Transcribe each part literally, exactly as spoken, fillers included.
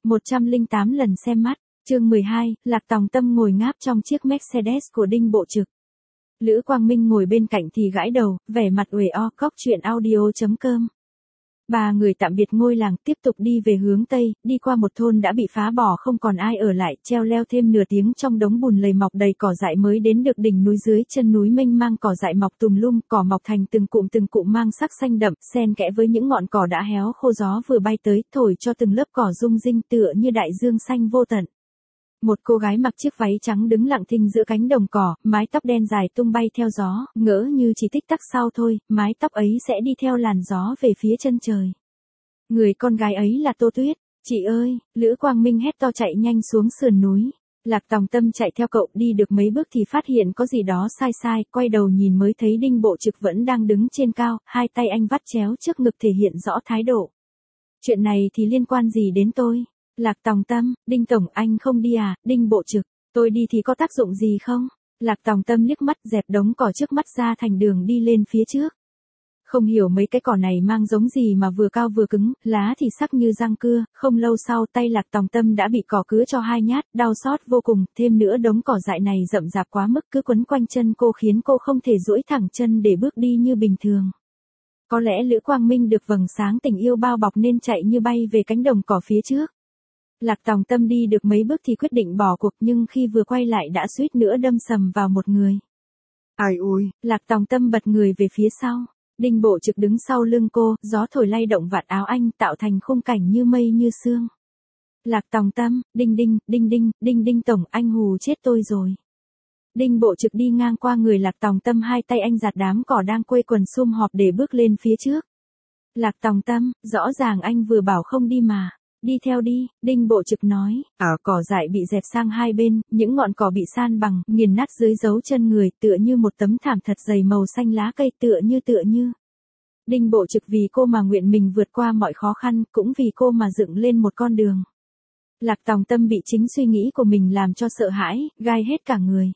một trăm lẻ tám lần xem mắt, chương mười hai, Lạc Tòng Tâm ngồi ngáp trong chiếc Mercedes của Đinh Bộ Trực. Lữ Quang Minh ngồi bên cạnh thì gãi đầu, vẻ mặt uể o. Cóc truyện audio chấm com. Ba người tạm biệt ngôi làng, tiếp tục đi về hướng Tây, đi qua một thôn đã bị phá bỏ không còn ai ở lại, treo leo thêm nửa tiếng trong đống bùn lầy mọc đầy cỏ dại mới đến được đỉnh núi. Dưới chân núi mênh mang cỏ dại mọc tùm lum, cỏ mọc thành từng cụm từng cụm mang sắc xanh đậm, xen kẽ với những ngọn cỏ đã héo khô. Gió vừa bay tới, thổi cho từng lớp cỏ rung rinh tựa như đại dương xanh vô tận. Một cô gái mặc chiếc váy trắng đứng lặng thinh giữa cánh đồng cỏ, mái tóc đen dài tung bay theo gió, ngỡ như chỉ tích tắc sau thôi, mái tóc ấy sẽ đi theo làn gió về phía chân trời. Người con gái ấy là Tô Tuyết. Chị ơi, Lữ Quang Minh hét to chạy nhanh xuống sườn núi. Lạc Tòng Tâm chạy theo cậu, đi được mấy bước thì phát hiện có gì đó sai sai, quay đầu nhìn mới thấy Đinh Bộ Trực vẫn đang đứng trên cao, hai tay anh vắt chéo trước ngực thể hiện rõ thái độ. Chuyện này thì liên quan gì đến tôi? Lạc Tòng Tâm, Đinh Tổng anh không đi à? Đinh Bộ Trực, tôi đi thì có tác dụng gì không? Lạc Tòng Tâm liếc mắt dẹp đống cỏ trước mắt ra thành đường đi lên phía trước. Không hiểu mấy cái cỏ này mang giống gì mà vừa cao vừa cứng, lá thì sắc như răng cưa, không lâu sau tay Lạc Tòng Tâm đã bị cỏ cứa cho hai nhát, đau xót vô cùng, thêm nữa đống cỏ dại này rậm rạp quá mức cứ quấn quanh chân cô khiến cô không thể duỗi thẳng chân để bước đi như bình thường. Có lẽ Lữ Quang Minh được vầng sáng tình yêu bao bọc nên chạy như bay về cánh đồng cỏ phía trước. Lạc Tòng Tâm đi được mấy bước thì quyết định bỏ cuộc, nhưng khi vừa quay lại đã suýt nữa đâm sầm vào một người. Ai ôi, Lạc Tòng Tâm bật người về phía sau. Đinh Bộ Trực đứng sau lưng cô, gió thổi lay động vạt áo anh tạo thành khung cảnh như mây như sương. Lạc Tòng Tâm, đinh đinh, đinh đinh, đinh đinh tổng anh hù chết tôi rồi. Đinh Bộ Trực đi ngang qua người Lạc Tòng Tâm, hai tay anh giạt đám cỏ đang quây quần sum họp để bước lên phía trước. Lạc Tòng Tâm, rõ ràng anh vừa bảo không đi mà. Đi theo đi, Đinh Bộ Trực nói. Ở cỏ dại bị dẹp sang hai bên, những ngọn cỏ bị san bằng, nghiền nát dưới dấu chân người, tựa như một tấm thảm thật dày màu xanh lá cây, tựa như tựa như. Đinh Bộ Trực vì cô mà nguyện mình vượt qua mọi khó khăn, cũng vì cô mà dựng lên một con đường. Lạc Tòng Tâm bị chính suy nghĩ của mình làm cho sợ hãi, gai hết cả người.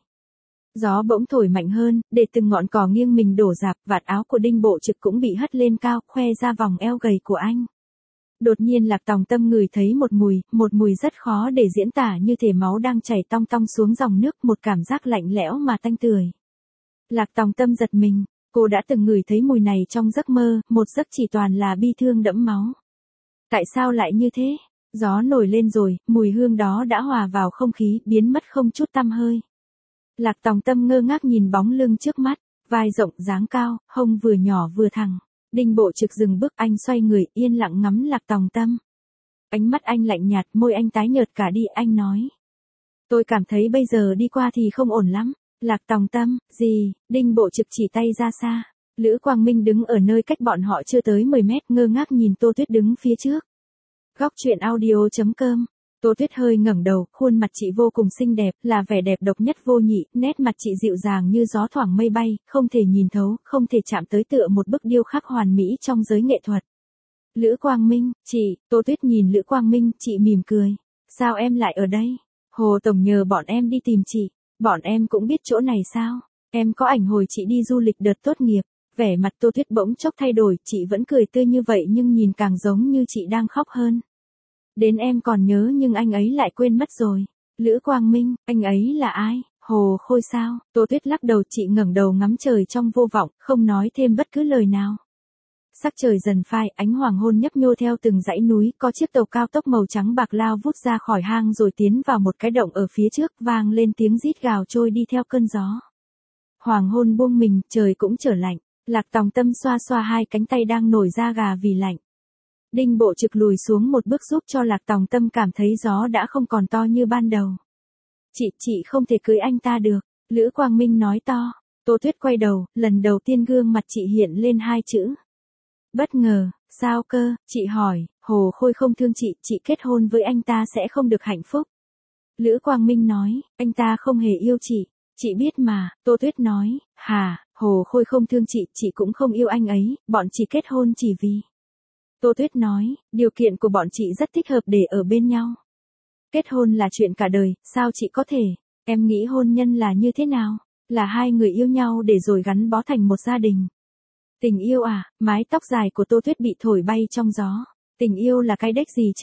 Gió bỗng thổi mạnh hơn, để từng ngọn cỏ nghiêng mình đổ rạp, vạt áo của Đinh Bộ Trực cũng bị hất lên cao, khoe ra vòng eo gầy của anh. Đột nhiên Lạc Tòng Tâm ngửi thấy một mùi, một mùi rất khó để diễn tả, như thể máu đang chảy tong tong xuống dòng nước, một cảm giác lạnh lẽo mà tanh tưởi. Lạc Tòng Tâm giật mình, cô đã từng ngửi thấy mùi này trong giấc mơ, một giấc chỉ toàn là bi thương đẫm máu. Tại sao lại như thế? Gió nổi lên rồi, mùi hương đó đã hòa vào không khí, biến mất không chút tăm hơi. Lạc Tòng Tâm ngơ ngác nhìn bóng lưng trước mắt, vai rộng dáng cao, hông vừa nhỏ vừa thẳng. Đinh Bộ Trực dừng bước, anh xoay người, yên lặng ngắm Lạc Tòng Tâm. Ánh mắt anh lạnh nhạt, môi anh tái nhợt cả đi, anh nói. Tôi cảm thấy bây giờ đi qua thì không ổn lắm. Lạc Tòng Tâm, gì? Đinh Bộ Trực chỉ tay ra xa. Lữ Quang Minh đứng ở nơi cách bọn họ chưa tới mười mét, ngơ ngác nhìn Tô Tuyết đứng phía trước. Góc truyện audio chấm com. Tô Tuyết hơi ngẩng đầu, khuôn mặt chị vô cùng xinh đẹp, là vẻ đẹp độc nhất vô nhị, nét mặt chị dịu dàng như gió thoảng mây bay, không thể nhìn thấu, không thể chạm tới, tựa một bức điêu khắc hoàn mỹ trong giới nghệ thuật. Lữ Quang Minh, chị, Tô Tuyết nhìn Lữ Quang Minh, chị mỉm cười. Sao em lại ở đây? Hồ Tổng nhờ bọn em đi tìm chị, bọn em cũng biết chỗ này sao? Em có ảnh hồi chị đi du lịch đợt tốt nghiệp. Vẻ mặt Tô Tuyết bỗng chốc thay đổi, chị vẫn cười tươi như vậy nhưng nhìn càng giống như chị đang khóc hơn. Đến em còn nhớ nhưng anh ấy lại quên mất rồi. Lữ Quang Minh, anh ấy là ai? Hồ Khôi sao? Tô Tuyết lắc đầu, chị ngẩng đầu ngắm trời trong vô vọng, không nói thêm bất cứ lời nào. Sắc trời dần phai, ánh hoàng hôn nhấp nhô theo từng dãy núi, có chiếc tàu cao tốc màu trắng bạc lao vút ra khỏi hang rồi tiến vào một cái động ở phía trước, vang lên tiếng rít gào trôi đi theo cơn gió. Hoàng hôn buông mình, trời cũng trở lạnh. Lạc Tòng Tâm xoa xoa hai cánh tay đang nổi da gà vì lạnh. Đinh Bộ Trực lùi xuống một bước giúp cho Lạc Tòng Tâm cảm thấy gió đã không còn to như ban đầu. Chị, chị không thể cưới anh ta được, Lữ Quang Minh nói to. Tô Tuyết quay đầu, lần đầu tiên gương mặt chị hiện lên hai chữ. Bất ngờ, sao cơ, chị hỏi, Hồ Khôi không thương chị, chị kết hôn với anh ta sẽ không được hạnh phúc. Lữ Quang Minh nói, anh ta không hề yêu chị, chị biết mà, Tô Tuyết nói, hà, Hồ Khôi không thương chị, chị cũng không yêu anh ấy, bọn chị kết hôn chỉ vì. Tô Tuyết nói, điều kiện của bọn chị rất thích hợp để ở bên nhau. Kết hôn là chuyện cả đời, sao chị có thể? Em nghĩ hôn nhân là như thế nào? Là hai người yêu nhau để rồi gắn bó thành một gia đình. Tình yêu à? Mái tóc dài của Tô Tuyết bị thổi bay trong gió. Tình yêu là cái đếch gì chứ?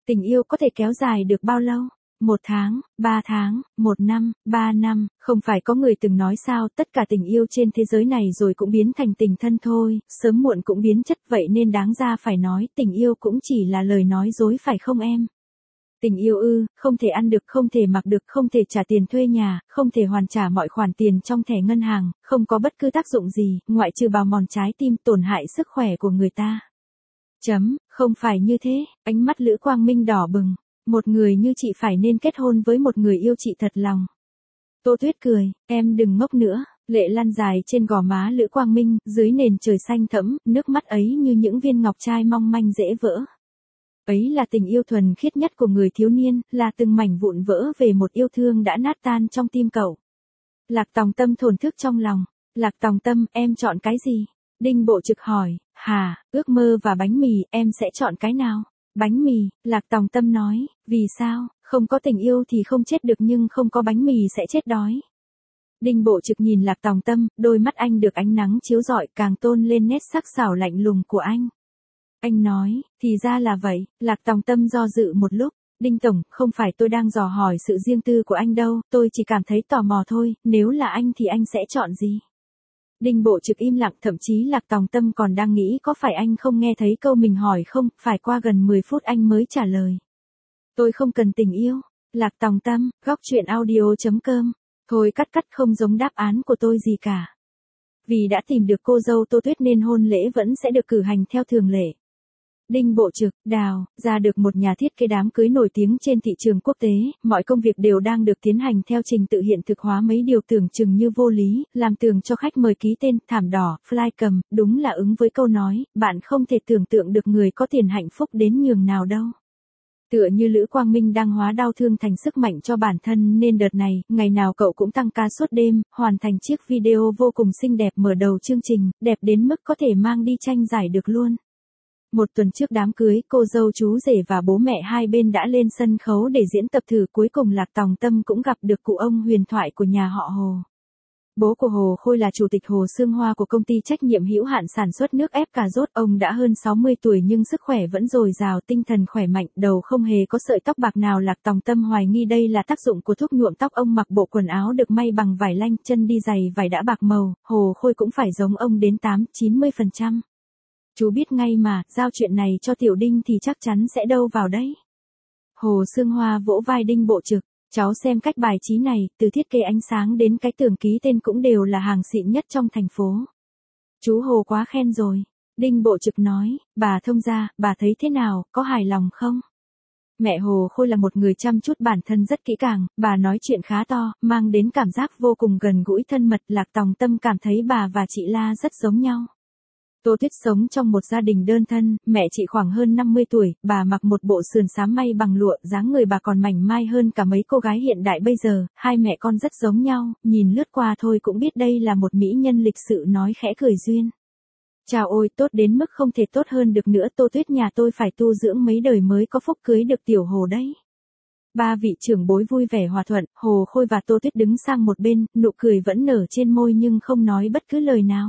Tình yêu có thể kéo dài được bao lâu? Một tháng, ba tháng, một năm, ba năm, không phải có người từng nói sao tất cả tình yêu trên thế giới này rồi cũng biến thành tình thân thôi, sớm muộn cũng biến chất vậy nên đáng ra phải nói tình yêu cũng chỉ là lời nói dối phải không em? Tình yêu ư, không thể ăn được, không thể mặc được, không thể trả tiền thuê nhà, không thể hoàn trả mọi khoản tiền trong thẻ ngân hàng, không có bất cứ tác dụng gì, ngoại trừ bào mòn trái tim, tổn hại sức khỏe của người ta. Chấm, không phải như thế, ánh mắt Lữ Quang Minh đỏ bừng. Một người như chị phải nên kết hôn với một người yêu chị thật lòng. Tô Tuyết cười, em đừng ngốc nữa, lệ lăn dài trên gò má Lữ Quang Minh, dưới nền trời xanh thẫm, nước mắt ấy như những viên ngọc trai mong manh dễ vỡ. Ấy là tình yêu thuần khiết nhất của người thiếu niên, là từng mảnh vụn vỡ về một yêu thương đã nát tan trong tim cậu. Lạc Tòng Tâm thổn thức trong lòng, Lạc Tòng Tâm, em chọn cái gì? Đinh Bộ Trực hỏi, hà, ước mơ và bánh mì, em sẽ chọn cái nào? Bánh mì, Lạc Tòng Tâm nói, vì sao, không có tình yêu thì không chết được nhưng không có bánh mì sẽ chết đói. Đinh Bộ Trực nhìn Lạc Tòng Tâm, đôi mắt anh được ánh nắng chiếu rọi càng tôn lên nét sắc sảo lạnh lùng của anh. Anh nói, thì ra là vậy, Lạc Tòng Tâm do dự một lúc, Đinh Tổng, không phải tôi đang dò hỏi sự riêng tư của anh đâu, tôi chỉ cảm thấy tò mò thôi, nếu là anh thì anh sẽ chọn gì? Đinh Bộ Trực im lặng, thậm chí Lạc Tòng Tâm còn đang nghĩ có phải anh không nghe thấy câu mình hỏi không, phải qua gần mười phút anh mới trả lời. Tôi không cần tình yêu. Lạc Tòng Tâm, góc truyện audio chấm com. Thôi cắt cắt, không giống đáp án của tôi gì cả. Vì đã tìm được cô dâu Tô Tuyết nên hôn lễ vẫn sẽ được cử hành theo thường lệ. Đinh Bộ Trực, đào, ra được một nhà thiết kế đám cưới nổi tiếng trên thị trường quốc tế, mọi công việc đều đang được tiến hành theo trình tự hiện thực hóa mấy điều tưởng chừng như vô lý, làm tường cho khách mời ký tên, thảm đỏ, fly cầm, đúng là ứng với câu nói, bạn không thể tưởng tượng được người có tiền hạnh phúc đến nhường nào đâu. Tựa như Lữ Quang Minh đang hóa đau thương thành sức mạnh cho bản thân nên đợt này, ngày nào cậu cũng tăng ca suốt đêm, hoàn thành chiếc video vô cùng xinh đẹp mở đầu chương trình, đẹp đến mức có thể mang đi tranh giải được luôn. Một tuần trước đám cưới, cô dâu chú rể và bố mẹ hai bên đã lên sân khấu để diễn tập thử, cuối cùng Lạc Tòng Tâm cũng gặp được cụ ông huyền thoại của nhà họ Hồ. Bố của Hồ Khôi là chủ tịch Hồ Xương Hoa của công ty trách nhiệm hữu hạn sản xuất nước ép cà rốt, ông đã hơn sáu mươi tuổi nhưng sức khỏe vẫn dồi dào, tinh thần khỏe mạnh, đầu không hề có sợi tóc bạc nào. Lạc Tòng Tâm hoài nghi đây là tác dụng của thuốc nhuộm tóc, ông mặc bộ quần áo được may bằng vải lanh, chân đi giày vải đã bạc màu, Hồ Khôi cũng phải giống ông đến tám đến chín mươi phần trăm. Chú biết ngay mà, giao chuyện này cho Tiểu Đinh thì chắc chắn sẽ đâu vào đấy. Hồ Xương Hoa vỗ vai Đinh Bộ Trực, cháu xem cách bài trí này, từ thiết kế ánh sáng đến cái tường ký tên cũng đều là hàng xịn nhất trong thành phố. Chú Hồ quá khen rồi. Đinh Bộ Trực nói, bà thông gia, bà thấy thế nào, có hài lòng không? Mẹ Hồ Khôi là một người chăm chút bản thân rất kỹ càng, bà nói chuyện khá to, mang đến cảm giác vô cùng gần gũi thân mật. Lạc Tòng Tâm cảm thấy bà và chị La rất giống nhau. Tô Tuyết sống trong một gia đình đơn thân, mẹ chị khoảng hơn năm mươi tuổi, bà mặc một bộ sườn xám may bằng lụa, dáng người bà còn mảnh mai hơn cả mấy cô gái hiện đại bây giờ, hai mẹ con rất giống nhau, nhìn lướt qua thôi cũng biết đây là một mỹ nhân lịch sự, nói khẽ cười duyên. Chào ôi, tốt đến mức không thể tốt hơn được nữa, Tô Tuyết nhà tôi phải tu dưỡng mấy đời mới có phúc cưới được tiểu Hồ đấy. Ba vị trưởng bối vui vẻ hòa thuận, Hồ Khôi và Tô Tuyết đứng sang một bên, nụ cười vẫn nở trên môi nhưng không nói bất cứ lời nào.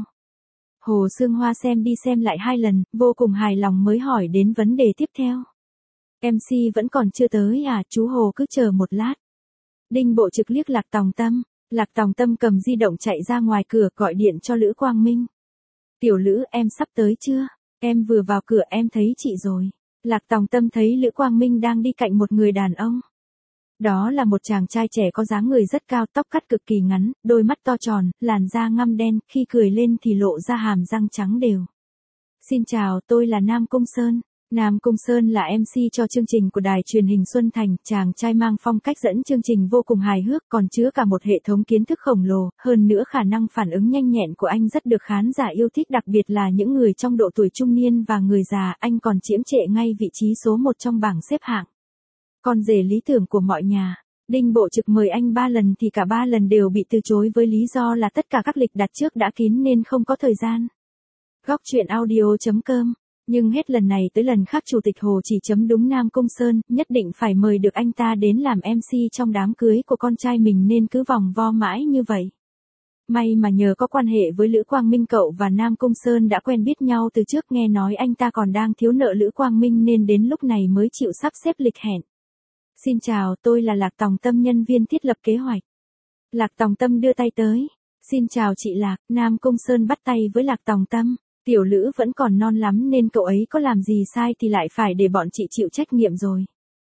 Hồ Xương Hoa xem đi xem lại hai lần, vô cùng hài lòng mới hỏi đến vấn đề tiếp theo. em xê vẫn còn chưa tới à, chú Hồ cứ chờ một lát. Đinh Bộ Trực liếc Lạc Tòng Tâm, Lạc Tòng Tâm cầm di động chạy ra ngoài cửa gọi điện cho Lữ Quang Minh. Tiểu Lữ, em sắp tới chưa? Em vừa vào cửa em thấy chị rồi. Lạc Tòng Tâm thấy Lữ Quang Minh đang đi cạnh một người đàn ông. Đó là một chàng trai trẻ có dáng người rất cao, tóc cắt cực kỳ ngắn, đôi mắt to tròn, làn da ngăm đen, khi cười lên thì lộ ra hàm răng trắng đều. Xin chào, tôi là Nam Cung Sơn. Nam Cung Sơn là em xê cho chương trình của đài truyền hình Xuân Thành, chàng trai mang phong cách dẫn chương trình vô cùng hài hước, còn chứa cả một hệ thống kiến thức khổng lồ, hơn nữa khả năng phản ứng nhanh nhẹn của anh rất được khán giả yêu thích, đặc biệt là những người trong độ tuổi trung niên và người già, anh còn chiếm trệ ngay vị trí số một trong bảng xếp hạng. Con rể lý tưởng của mọi nhà. Đinh Bộ Trực mời anh ba lần thì cả ba lần đều bị từ chối với lý do là tất cả các lịch đặt trước đã kín nên không có thời gian. Góc truyện audio chấm com. Nhưng hết lần này tới lần khác Chủ tịch Hồ chỉ chấm đúng Nam Cung Sơn, nhất định phải mời được anh ta đến làm em xê trong đám cưới của con trai mình nên cứ vòng vo mãi như vậy. May mà nhờ có quan hệ với Lữ Quang Minh cậu và Nam Cung Sơn đã quen biết nhau từ trước, nghe nói anh ta còn đang thiếu nợ Lữ Quang Minh nên đến lúc này mới chịu sắp xếp lịch hẹn. Xin chào, tôi là Lạc Tòng Tâm, nhân viên thiết lập kế hoạch. Lạc Tòng Tâm đưa tay tới. Xin chào chị Lạc. Nam Cung Sơn bắt tay với Lạc Tòng Tâm. Tiểu Lữ vẫn còn non lắm nên cậu ấy có làm gì sai thì lại phải để bọn chị chịu trách nhiệm rồi.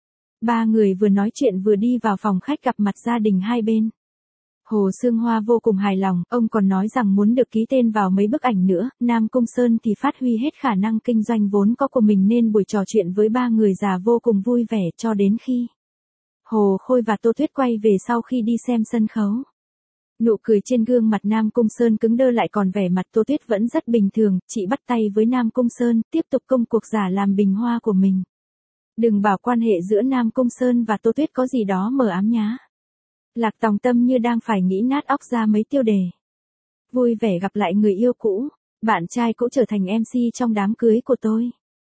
Ba người vừa nói chuyện vừa đi vào phòng khách gặp mặt gia đình hai bên. Hồ Sương Hoa vô cùng hài lòng, ông còn nói rằng muốn được ký tên vào mấy bức ảnh nữa. Nam Cung Sơn thì phát huy hết khả năng kinh doanh vốn có của mình nên buổi trò chuyện với ba người già vô cùng vui vẻ cho đến khi Hồ Khôi và Tô Tuyết quay về sau khi đi xem sân khấu. Nụ cười trên gương mặt Nam Cung Sơn cứng đơ lại còn vẻ mặt Tô Tuyết vẫn rất bình thường, chị bắt tay với Nam Cung Sơn, tiếp tục công cuộc giả làm bình hoa của mình. Đừng bảo quan hệ giữa Nam Cung Sơn và Tô Tuyết có gì đó mờ ám nhá. Lạc Tòng Tâm như đang phải nghĩ nát óc ra mấy tiêu đề. Vui vẻ gặp lại người yêu cũ, bạn trai cũ trở thành em xê trong đám cưới của tôi.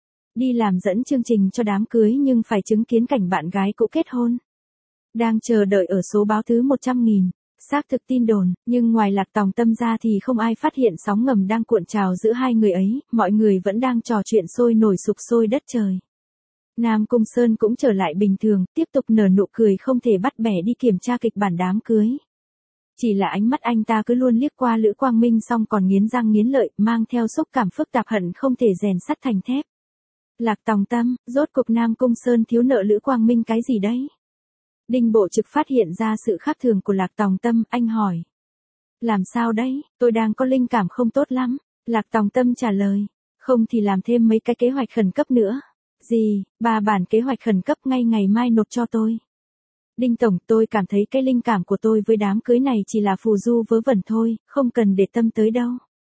Đi làm dẫn chương trình cho đám cưới nhưng phải chứng kiến cảnh bạn gái cũ kết hôn. Đang chờ đợi ở số báo thứ một trăm nghìn. Xác thực tin đồn, nhưng ngoài Lạc Tòng Tâm ra thì không ai phát hiện sóng ngầm đang cuộn trào giữa hai người ấy, mọi người vẫn đang trò chuyện sôi nổi sục sôi đất trời. Nam Cung Sơn cũng trở lại bình thường, tiếp tục nở nụ cười không thể bắt bẻ đi kiểm tra kịch bản đám cưới. Chỉ là ánh mắt anh ta cứ luôn liếc qua Lữ Quang Minh xong còn nghiến răng nghiến lợi, mang theo xúc cảm phức tạp hận không thể rèn sắt thành thép. Lạc Tòng Tâm, rốt cuộc Nam Cung Sơn thiếu nợ Lữ Quang Minh cái gì đấy? Đinh Bộ Trực phát hiện ra sự khác thường của Lạc Tòng Tâm, anh hỏi. Làm sao đấy, tôi đang có linh cảm không tốt lắm. Lạc Tòng Tâm trả lời. Không thì làm thêm mấy cái kế hoạch khẩn cấp nữa. Gì, ba bản kế hoạch khẩn cấp ngay ngày mai nộp cho tôi. Đinh Tổng, tôi cảm thấy cái linh cảm của tôi với đám cưới này chỉ là phù du vớ vẩn thôi, không cần để tâm tới đâu.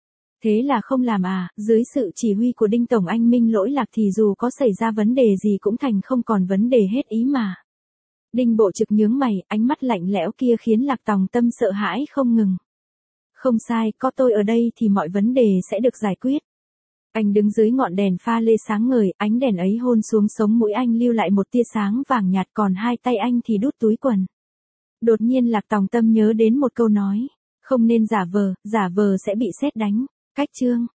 Thế là không làm à, dưới sự chỉ huy của Đinh Tổng anh Minh lỗi lạc thì dù có xảy ra vấn đề gì cũng thành không còn vấn đề hết ý mà. Đinh Bộ Trực nhướng mày, ánh mắt lạnh lẽo kia khiến Lạc Tòng Tâm sợ hãi không ngừng. Không sai, có tôi ở đây thì mọi vấn đề sẽ được giải quyết. Anh đứng dưới ngọn đèn pha lê sáng ngời, ánh đèn ấy hôn xuống sống mũi anh lưu lại một tia sáng vàng nhạt, còn hai tay anh thì đút túi quần. Đột nhiên Lạc Tòng Tâm nhớ đến một câu nói, không nên giả vờ, giả vờ sẽ bị sét đánh. Cách chương